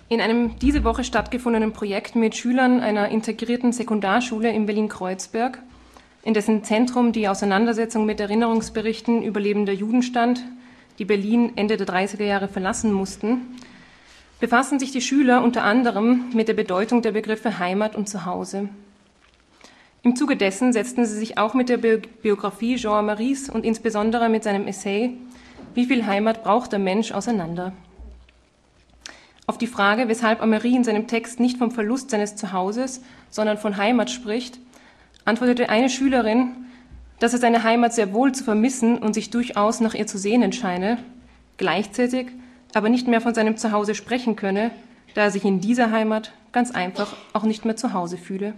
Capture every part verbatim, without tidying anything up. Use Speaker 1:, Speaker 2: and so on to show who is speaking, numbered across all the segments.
Speaker 1: In einem diese Woche stattgefundenen Projekt mit Schülern einer integrierten Sekundarschule in Berlin-Kreuzberg, in dessen Zentrum die Auseinandersetzung mit Erinnerungsberichten überlebender Juden stand, die Berlin Ende der dreißiger Jahre verlassen mussten, befassen sich die Schüler unter anderem mit der Bedeutung der Begriffe Heimat und Zuhause. Im Zuge dessen setzten sie sich auch mit der Biografie Jean Amaris und insbesondere mit seinem Essay »Wie viel Heimat braucht der Mensch?« auseinander. Auf die Frage, weshalb Ameri in seinem Text nicht vom Verlust seines Zuhauses, sondern von Heimat spricht, antwortete eine Schülerin, dass er seine Heimat sehr wohl zu vermissen und sich durchaus nach ihr zu sehnen scheine, gleichzeitig aber nicht mehr von seinem Zuhause sprechen könne, da er sich in dieser Heimat ganz einfach auch nicht mehr zu Hause fühle.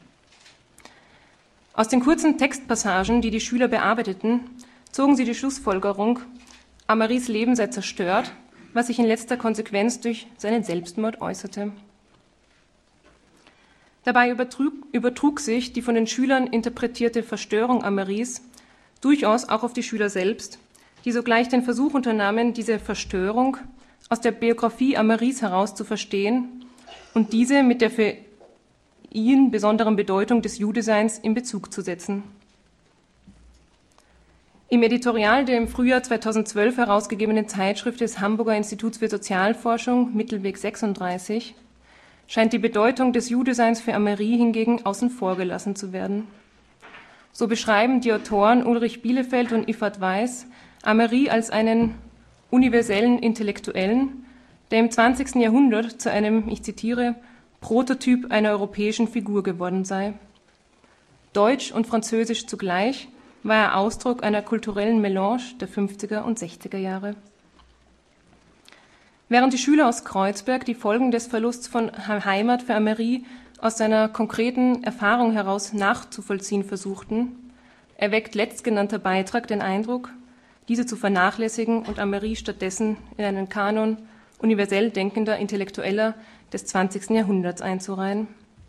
Speaker 1: Aus den kurzen Textpassagen, die die Schüler bearbeiteten, zogen sie die Schlussfolgerung, Ameris Leben sei zerstört, was sich in letzter Konsequenz durch seinen Selbstmord äußerte. Dabei übertrug, übertrug sich die von den Schülern interpretierte Verstörung Ameris durchaus auch auf die Schüler selbst, die sogleich den Versuch unternahmen, diese Verstörung aus der Biografie Ameris heraus zu verstehen und diese mit der für ihn besonderen Bedeutung des Judeseins in Bezug zu setzen. Im Editorial der im Frühjahr zweitausendzwölf herausgegebenen Zeitschrift des Hamburger Instituts für Sozialforschung, Mittelweg sechsunddreißig, scheint die Bedeutung des Judeseins für Ameri hingegen außen vor gelassen zu werden. So beschreiben die Autoren Ulrich Bielefeld und Iffert Weiß Ameri als einen universellen Intellektuellen, der im zwanzigsten Jahrhundert zu einem, ich zitiere, Prototyp einer europäischen Figur geworden sei. Deutsch und Französisch zugleich war er Ausdruck einer kulturellen Melange der fünfziger und sechziger Jahre. Während die Schüler aus Kreuzberg die Folgen des Verlusts von Heimat für Ameri aus seiner konkreten Erfahrung heraus nachzuvollziehen versuchten, erweckt letztgenannter Beitrag den Eindruck, diese zu vernachlässigen und Ameri stattdessen in einen Kanon universell denkender Intellektueller des zwanzigsten Jahrhunderts einzureihen.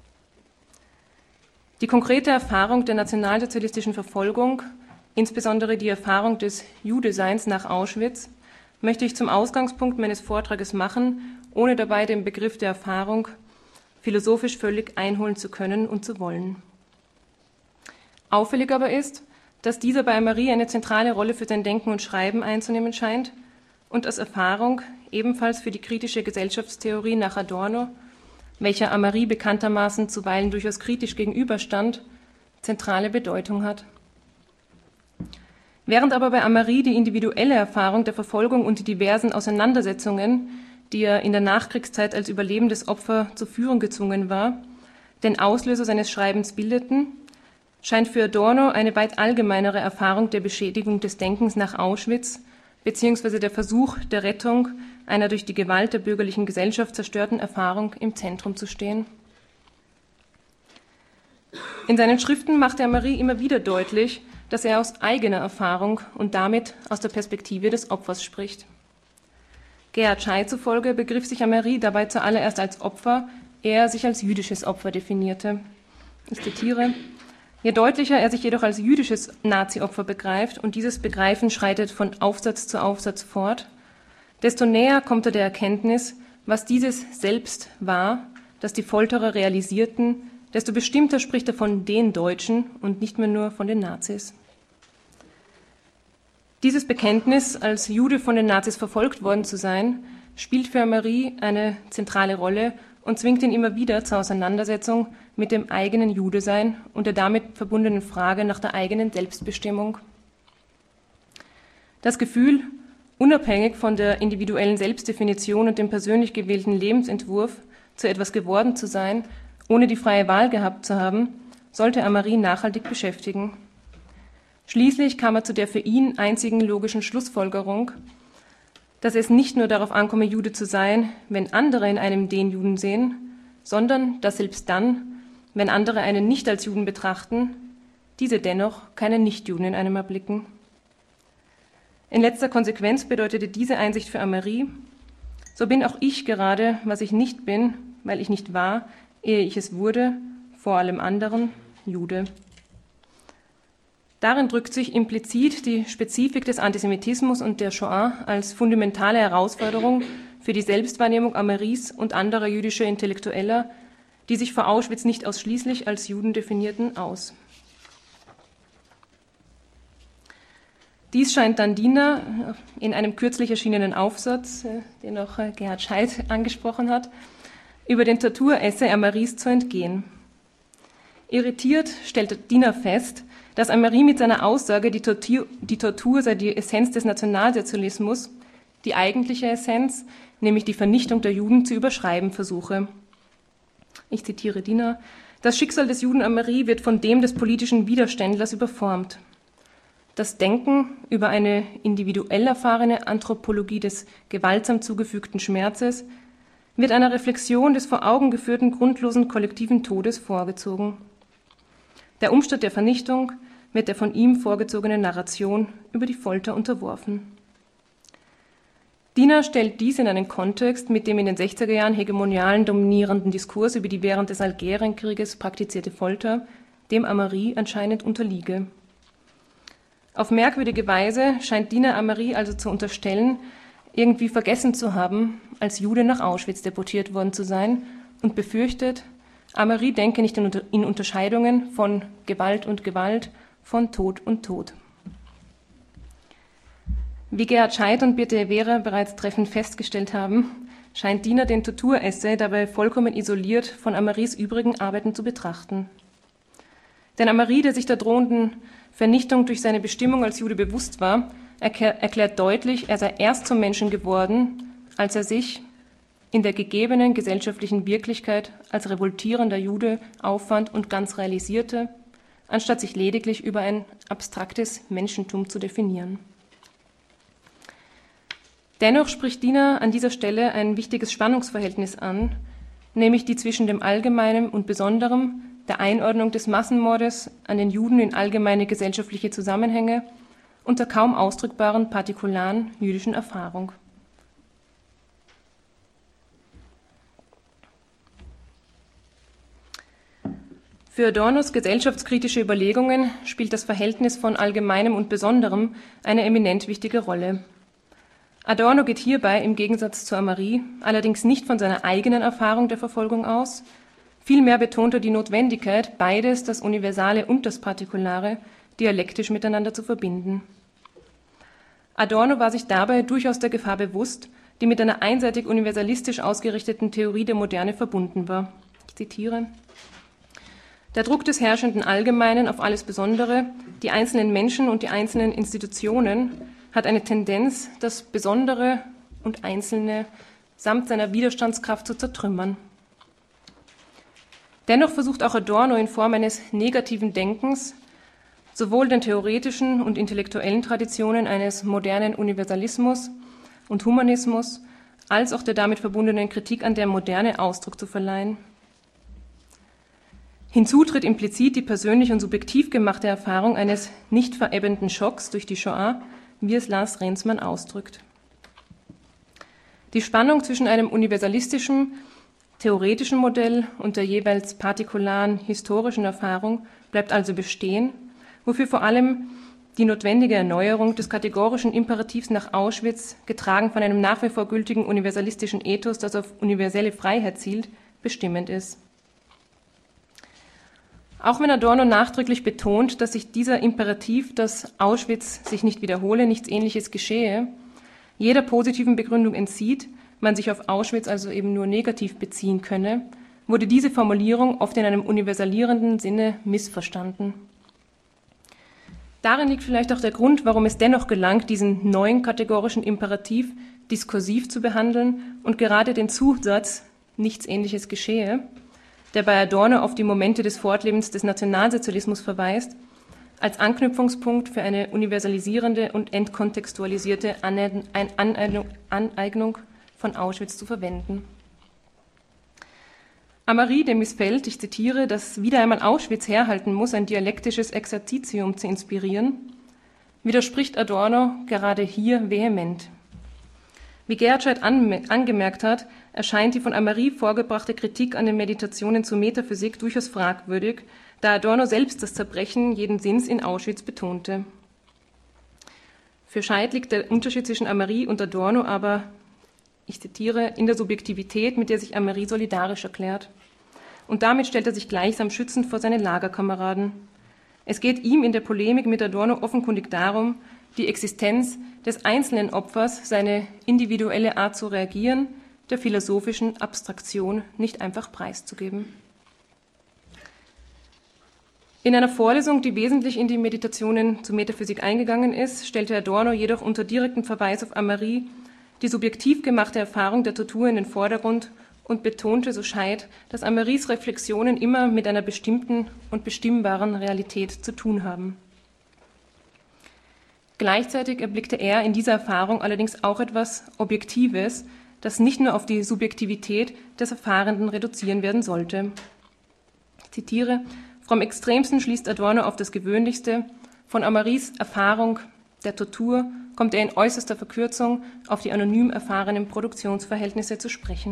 Speaker 1: Die konkrete Erfahrung der nationalsozialistischen Verfolgung, insbesondere die Erfahrung des Judeseins nach Auschwitz, möchte ich zum Ausgangspunkt meines Vortrages machen, ohne dabei den Begriff der Erfahrung philosophisch völlig einholen zu können und zu wollen. Auffällig aber ist, dass dieser bei Ameri eine zentrale Rolle für sein Denken und Schreiben einzunehmen scheint und als Erfahrung ebenfalls für die kritische Gesellschaftstheorie nach Adorno, welcher Ameri bekanntermaßen zuweilen durchaus kritisch gegenüberstand, zentrale Bedeutung hat. Während aber bei Ameri die individuelle Erfahrung der Verfolgung und die diversen Auseinandersetzungen, die er in der Nachkriegszeit als überlebendes Opfer zu führen gezwungen war, den Auslöser seines Schreibens bildeten, scheint für Adorno eine weit allgemeinere Erfahrung der Beschädigung des Denkens nach Auschwitz beziehungsweise der Versuch der Rettung einer durch die Gewalt der bürgerlichen Gesellschaft zerstörten Erfahrung im Zentrum zu stehen. In seinen Schriften machte Ameri immer wieder deutlich, dass er aus eigener Erfahrung und damit aus der Perspektive des Opfers spricht. Gerhard Schey zufolge begriff sich Ameri dabei zuallererst als Opfer, ehe er sich als jüdisches Opfer definierte. Ich zitiere: Je deutlicher er sich jedoch als jüdisches Nazi-Opfer begreift und dieses Begreifen schreitet von Aufsatz zu Aufsatz fort, desto näher kommt er der Erkenntnis, was dieses selbst war, das die Folterer realisierten, desto bestimmter spricht er von den Deutschen und nicht mehr nur von den Nazis. Dieses Bekenntnis, als Jude von den Nazis verfolgt worden zu sein, spielt für Ameri eine zentrale Rolle und zwingt ihn immer wieder zur Auseinandersetzung mit dem eigenen Judesein und der damit verbundenen Frage nach der eigenen Selbstbestimmung. Das Gefühl, unabhängig von der individuellen Selbstdefinition und dem persönlich gewählten Lebensentwurf zu etwas geworden zu sein, ohne die freie Wahl gehabt zu haben, sollte Ameri nachhaltig beschäftigen. Schließlich kam er zu der für ihn einzigen logischen Schlussfolgerung, dass es nicht nur darauf ankomme, Jude zu sein, wenn andere in einem den Juden sehen, sondern dass selbst dann, wenn andere einen nicht als Juden betrachten, diese dennoch keinen Nichtjuden in einem erblicken. In letzter Konsequenz bedeutete diese Einsicht für Ameri: So bin auch ich gerade, was ich nicht bin, weil ich nicht war, ehe ich es wurde, vor allem anderen, Jude. Darin drückt sich implizit die Spezifik des Antisemitismus und der Shoah als fundamentale Herausforderung für für die Selbstwahrnehmung Ameries und anderer jüdischer Intellektueller, die sich vor Auschwitz nicht ausschließlich als Juden definierten, aus. Dies scheint dann Diener in einem kürzlich erschienenen Aufsatz, den auch Gerhard Scheidt angesprochen hat, über den Torturessay Ameries zu entgehen. Irritiert stellt Diener fest, dass Amerie mit seiner Aussage, die Tortur, die Tortur sei die Essenz des Nationalsozialismus, die eigentliche Essenz, nämlich die Vernichtung der Juden, zu überschreiben versuche. Ich zitiere Diener: Das Schicksal des Juden Amerie wird von dem des politischen Widerständlers überformt. Das Denken über eine individuell erfahrene Anthropologie des gewaltsam zugefügten Schmerzes wird einer Reflexion des vor Augen geführten grundlosen kollektiven Todes vorgezogen. Der Umstand der Vernichtung wird der von ihm vorgezogenen Narration über die Folter unterworfen. Diener stellt dies in einen Kontext mit dem in den sechziger Jahren hegemonialen dominierenden Diskurs über die während des Algerienkrieges praktizierte Folter, dem Amerie anscheinend unterliege. Auf merkwürdige Weise scheint Diener Amerie also zu unterstellen, irgendwie vergessen zu haben, als Jude nach Auschwitz deportiert worden zu sein, und befürchtet, Amerie denke nicht in Unterscheidungen von Gewalt und Gewalt, von Tod und Tod. Wie Gerhard Scheidt und Birte Vera bereits treffend festgestellt haben, scheint Diener den Torturessay dabei vollkommen isoliert von Ameries übrigen Arbeiten zu betrachten. Denn Amerie, der sich der drohenden Vernichtung durch seine Bestimmung als Jude bewusst war, erklärt deutlich, er sei erst zum Menschen geworden, als er sich in der gegebenen gesellschaftlichen Wirklichkeit als revoltierender Jude auffand und ganz realisierte, anstatt sich lediglich über ein abstraktes Menschentum zu definieren. Dennoch spricht Diener an dieser Stelle ein wichtiges Spannungsverhältnis an, nämlich die zwischen dem Allgemeinen und Besonderem, der Einordnung des Massenmordes an den Juden in allgemeine gesellschaftliche Zusammenhänge und der kaum ausdrückbaren partikularen jüdischen Erfahrung. Für Adornos gesellschaftskritische Überlegungen spielt das Verhältnis von Allgemeinem und Besonderem eine eminent wichtige Rolle. Adorno geht hierbei im Gegensatz zu Amerie allerdings nicht von seiner eigenen Erfahrung der Verfolgung aus, vielmehr betont er die Notwendigkeit, beides, das Universale und das Partikulare, dialektisch miteinander zu verbinden. Adorno war sich dabei durchaus der Gefahr bewusst, die mit einer einseitig universalistisch ausgerichteten Theorie der Moderne verbunden war. Ich zitiere: Der Druck des herrschenden Allgemeinen auf alles Besondere, die einzelnen Menschen und die einzelnen Institutionen hat eine Tendenz, das Besondere und Einzelne samt seiner Widerstandskraft zu zertrümmern. Dennoch versucht auch Adorno in Form eines negativen Denkens sowohl den theoretischen und intellektuellen Traditionen eines modernen Universalismus und Humanismus als auch der damit verbundenen Kritik an der Moderne Ausdruck zu verleihen. Hinzu tritt implizit die persönlich und subjektiv gemachte Erfahrung eines nicht verebbenden Schocks durch die Shoah, wie es Lars Rensmann ausdrückt. Die Spannung zwischen einem universalistischen, theoretischen Modell und der jeweils partikularen historischen Erfahrung bleibt also bestehen, wofür vor allem die notwendige Erneuerung des kategorischen Imperativs nach Auschwitz, getragen von einem nach wie vor gültigen universalistischen Ethos, das auf universelle Freiheit zielt, bestimmend ist. Auch wenn Adorno nachdrücklich betont, dass sich dieser Imperativ, dass Auschwitz sich nicht wiederhole, nichts Ähnliches geschehe, jeder positiven Begründung entzieht, man sich auf Auschwitz also eben nur negativ beziehen könne, wurde diese Formulierung oft in einem universalierenden Sinne missverstanden. Darin liegt vielleicht auch der Grund, warum es dennoch gelangt, diesen neuen kategorischen Imperativ diskursiv zu behandeln und gerade den Zusatz nichts Ähnliches geschehe, der bei Adorno auf die Momente des Fortlebens des Nationalsozialismus verweist, als Anknüpfungspunkt für eine universalisierende und entkontextualisierte Aneignung von Auschwitz zu verwenden. Amerie, dem missfällt, ich zitiere, dass wieder einmal Auschwitz herhalten muss, ein dialektisches Exerzitium zu inspirieren, widerspricht Adorno gerade hier vehement. Wie Gerhard Scheidt angemerkt hat, erscheint die von Amerie vorgebrachte Kritik an den Meditationen zur Metaphysik durchaus fragwürdig, da Adorno selbst das Zerbrechen jeden Sinns in Auschwitz betonte. Für Scheidt liegt der Unterschied zwischen Amerie und Adorno aber ich zitiere, in der Subjektivität, mit der sich Amerie solidarisch erklärt. Und damit stellt er sich gleichsam schützend vor seine Lagerkameraden. Es geht ihm in der Polemik mit Adorno offenkundig darum, die Existenz des einzelnen Opfers, seine individuelle Art zu reagieren, der philosophischen Abstraktion nicht einfach preiszugeben. In einer Vorlesung, die wesentlich in die Meditationen zur Metaphysik eingegangen ist, stellte Adorno jedoch unter direktem Verweis auf Amerie die subjektiv gemachte Erfahrung der Tortur in den Vordergrund und betonte so Scheid, dass Ameries Reflexionen immer mit einer bestimmten und bestimmbaren Realität zu tun haben. Gleichzeitig erblickte er in dieser Erfahrung allerdings auch etwas Objektives, das nicht nur auf die Subjektivität des Erfahrenden reduzieren werden sollte. Ich zitiere: Vom Extremsten schließt Adorno auf das Gewöhnlichste, von Ameries Erfahrung der Tortur kommt er in äußerster Verkürzung auf die anonym erfahrenen Produktionsverhältnisse zu sprechen.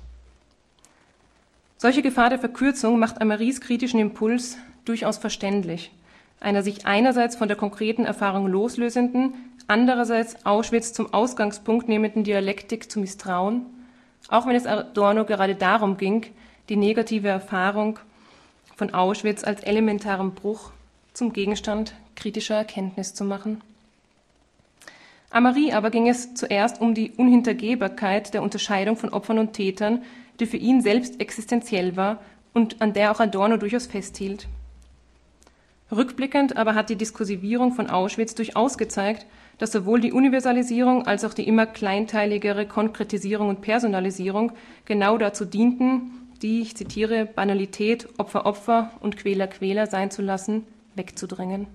Speaker 1: Solche Gefahr der Verkürzung macht Ameries kritischen Impuls durchaus verständlich, einer sich einerseits von der konkreten Erfahrung loslösenden, andererseits Auschwitz zum Ausgangspunkt nehmenden Dialektik zu misstrauen, auch wenn es Adorno gerade darum ging, die negative Erfahrung von Auschwitz als elementaren Bruch zum Gegenstand kritischer Erkenntnis zu machen. Amerie aber ging es zuerst um die Unhintergehbarkeit der Unterscheidung von Opfern und Tätern, die für ihn selbst existenziell war und an der auch Adorno durchaus festhielt. Rückblickend aber hat die Diskursivierung von Auschwitz durchaus gezeigt, dass sowohl die Universalisierung als auch die immer kleinteiligere Konkretisierung und Personalisierung genau dazu dienten, die, ich zitiere, Banalität, Opfer, Opfer und Quäler, Quäler sein zu lassen, wegzudrängen.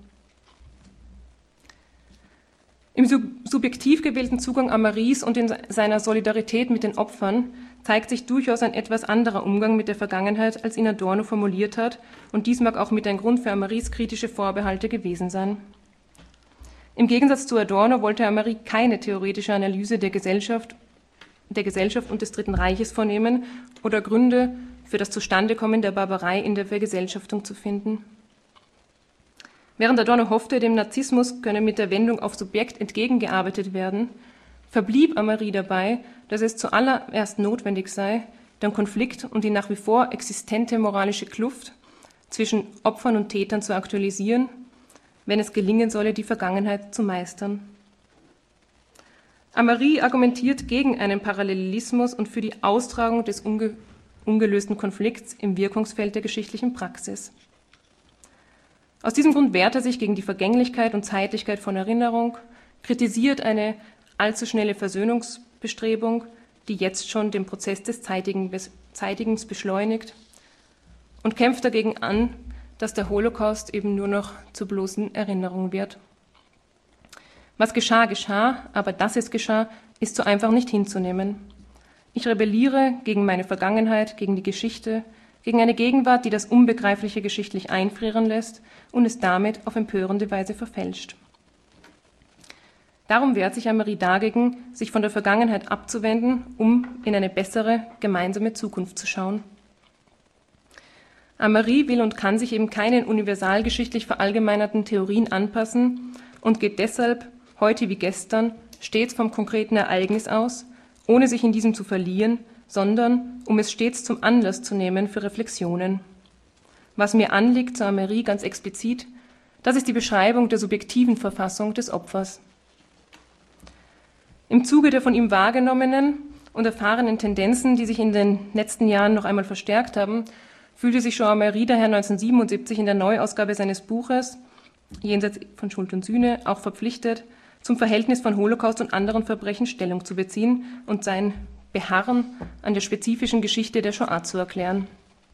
Speaker 1: Im subjektiv gewählten Zugang Ameries und in seiner Solidarität mit den Opfern zeigt sich durchaus ein etwas anderer Umgang mit der Vergangenheit, als ihn Adorno formuliert hat, und dies mag auch mit ein Grund für Ameries kritische Vorbehalte gewesen sein. Im Gegensatz zu Adorno wollte Amerie keine theoretische Analyse der Gesellschaft, der Gesellschaft und des Dritten Reiches vornehmen oder Gründe für das Zustandekommen der Barbarei in der Vergesellschaftung zu finden. Während Adorno hoffte, dem Narzissmus könne mit der Wendung auf Subjekt entgegengearbeitet werden, verblieb Amerie dabei, dass es zuallererst notwendig sei, den Konflikt und die nach wie vor existente moralische Kluft zwischen Opfern und Tätern zu aktualisieren, wenn es gelingen solle, die Vergangenheit zu meistern. Amerie argumentiert gegen einen Parallelismus und für die Austragung des unge- ungelösten Konflikts im Wirkungsfeld der geschichtlichen Praxis. Aus diesem Grund wehrt er sich gegen die Vergänglichkeit und Zeitlichkeit von Erinnerung, kritisiert eine allzu schnelle Versöhnungsbestrebung, die jetzt schon den Prozess des Zeitigens beschleunigt, und kämpft dagegen an, dass der Holocaust eben nur noch zur bloßen Erinnerung wird. Was geschah, geschah, aber dass es geschah, ist so einfach nicht hinzunehmen. Ich rebelliere gegen meine Vergangenheit, gegen die Geschichte, gegen eine Gegenwart, die das Unbegreifliche geschichtlich einfrieren lässt und es damit auf empörende Weise verfälscht. Darum wehrt sich Amerie dagegen, sich von der Vergangenheit abzuwenden, um in eine bessere, gemeinsame Zukunft zu schauen. Amerie will und kann sich eben keinen universalgeschichtlich verallgemeinerten Theorien anpassen und geht deshalb, heute wie gestern, stets vom konkreten Ereignis aus, ohne sich in diesem zu verlieren, sondern um es stets zum Anlass zu nehmen für Reflexionen. Was mir anliegt, so Amerie ganz explizit, das ist die Beschreibung der subjektiven Verfassung des Opfers. Im Zuge der von ihm wahrgenommenen und erfahrenen Tendenzen, die sich in den letzten Jahren noch einmal verstärkt haben, fühlte sich Jean Amerie daher neunzehnhundertsiebenundsiebzig in der Neuausgabe seines Buches Jenseits von Schuld und Sühne auch verpflichtet, zum Verhältnis von Holocaust und anderen Verbrechen Stellung zu beziehen und sein Beharren an der spezifischen Geschichte der Shoah zu erklären.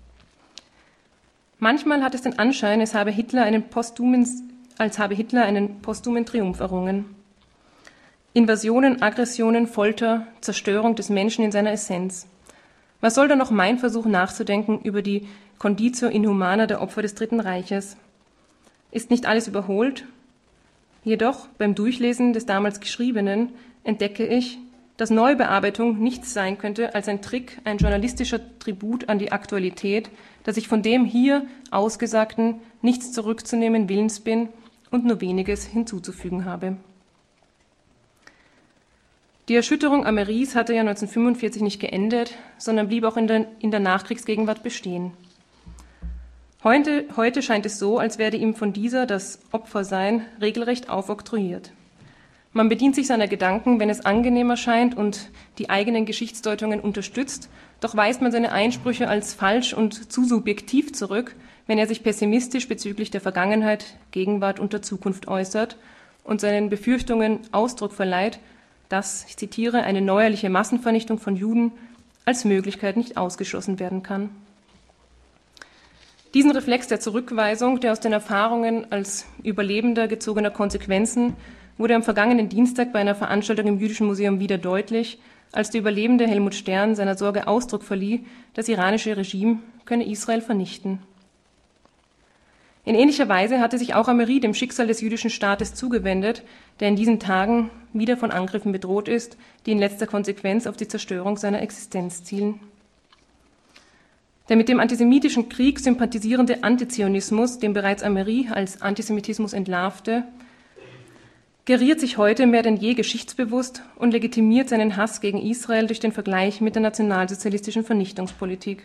Speaker 1: Manchmal hat es den Anschein, es habe Hitler einen posthumen, als habe Hitler einen posthumen Triumph errungen. Invasionen, Aggressionen, Folter, Zerstörung des Menschen in seiner Essenz. Was soll da noch mein Versuch nachzudenken über die Conditio Inhumana der Opfer des Dritten Reiches? Ist nicht alles überholt? Jedoch beim Durchlesen des damals Geschriebenen entdecke ich, dass Neubearbeitung nichts sein könnte als ein Trick, ein journalistischer Tribut an die Aktualität, dass ich von dem hier Ausgesagten nichts zurückzunehmen willens bin und nur weniges hinzuzufügen habe. Die Erschütterung Ameris hatte ja neunzehnhundertfünfundvierzig nicht geendet, sondern blieb auch in der, in der Nachkriegsgegenwart bestehen. Heute, heute scheint es so, als werde ihm von dieser das Opfersein regelrecht aufoktroyiert. Man bedient sich seiner Gedanken, wenn es angenehmer scheint und die eigenen Geschichtsdeutungen unterstützt, doch weist man seine Einsprüche als falsch und zu subjektiv zurück, wenn er sich pessimistisch bezüglich der Vergangenheit, Gegenwart und der Zukunft äußert und seinen Befürchtungen Ausdruck verleiht, dass, ich zitiere, eine neuerliche Massenvernichtung von Juden als Möglichkeit nicht ausgeschlossen werden kann. Diesen Reflex der Zurückweisung, der aus den Erfahrungen als Überlebender gezogener Konsequenzen, wurde am vergangenen Dienstag bei einer Veranstaltung im Jüdischen Museum wieder deutlich, als der Überlebende Helmut Stern seiner Sorge Ausdruck verlieh, das iranische Regime könne Israel vernichten. In ähnlicher Weise hatte sich auch Ameri dem Schicksal des jüdischen Staates zugewendet, der in diesen Tagen wieder von Angriffen bedroht ist, die in letzter Konsequenz auf die Zerstörung seiner Existenz zielen. Der mit dem antisemitischen Krieg sympathisierende Antizionismus, den bereits Ameri als Antisemitismus entlarvte, geriert sich heute mehr denn je geschichtsbewusst und legitimiert seinen Hass gegen Israel durch den Vergleich mit der nationalsozialistischen Vernichtungspolitik.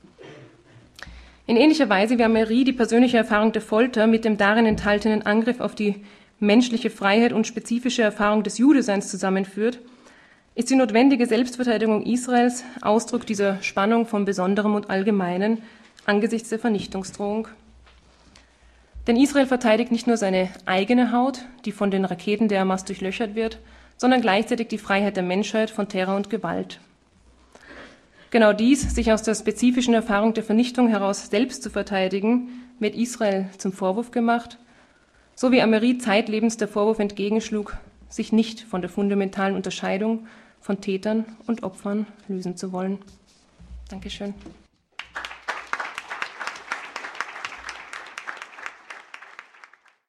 Speaker 1: In ähnlicher Weise wie Ameri die persönliche Erfahrung der Folter mit dem darin enthaltenen Angriff auf die menschliche Freiheit und spezifische Erfahrung des Judeseins zusammenführt, ist die notwendige Selbstverteidigung Israels Ausdruck dieser Spannung von Besonderem und Allgemeinen angesichts der Vernichtungsdrohung. Denn Israel verteidigt nicht nur seine eigene Haut, die von den Raketen der Hamas durchlöchert wird, sondern gleichzeitig die Freiheit der Menschheit von Terror und Gewalt. Genau dies, sich aus der spezifischen Erfahrung der Vernichtung heraus selbst zu verteidigen, wird Israel zum Vorwurf gemacht, so wie Ameri zeitlebens der Vorwurf entgegenschlug, sich nicht von der fundamentalen Unterscheidung von Tätern und Opfern lösen zu wollen. Dankeschön.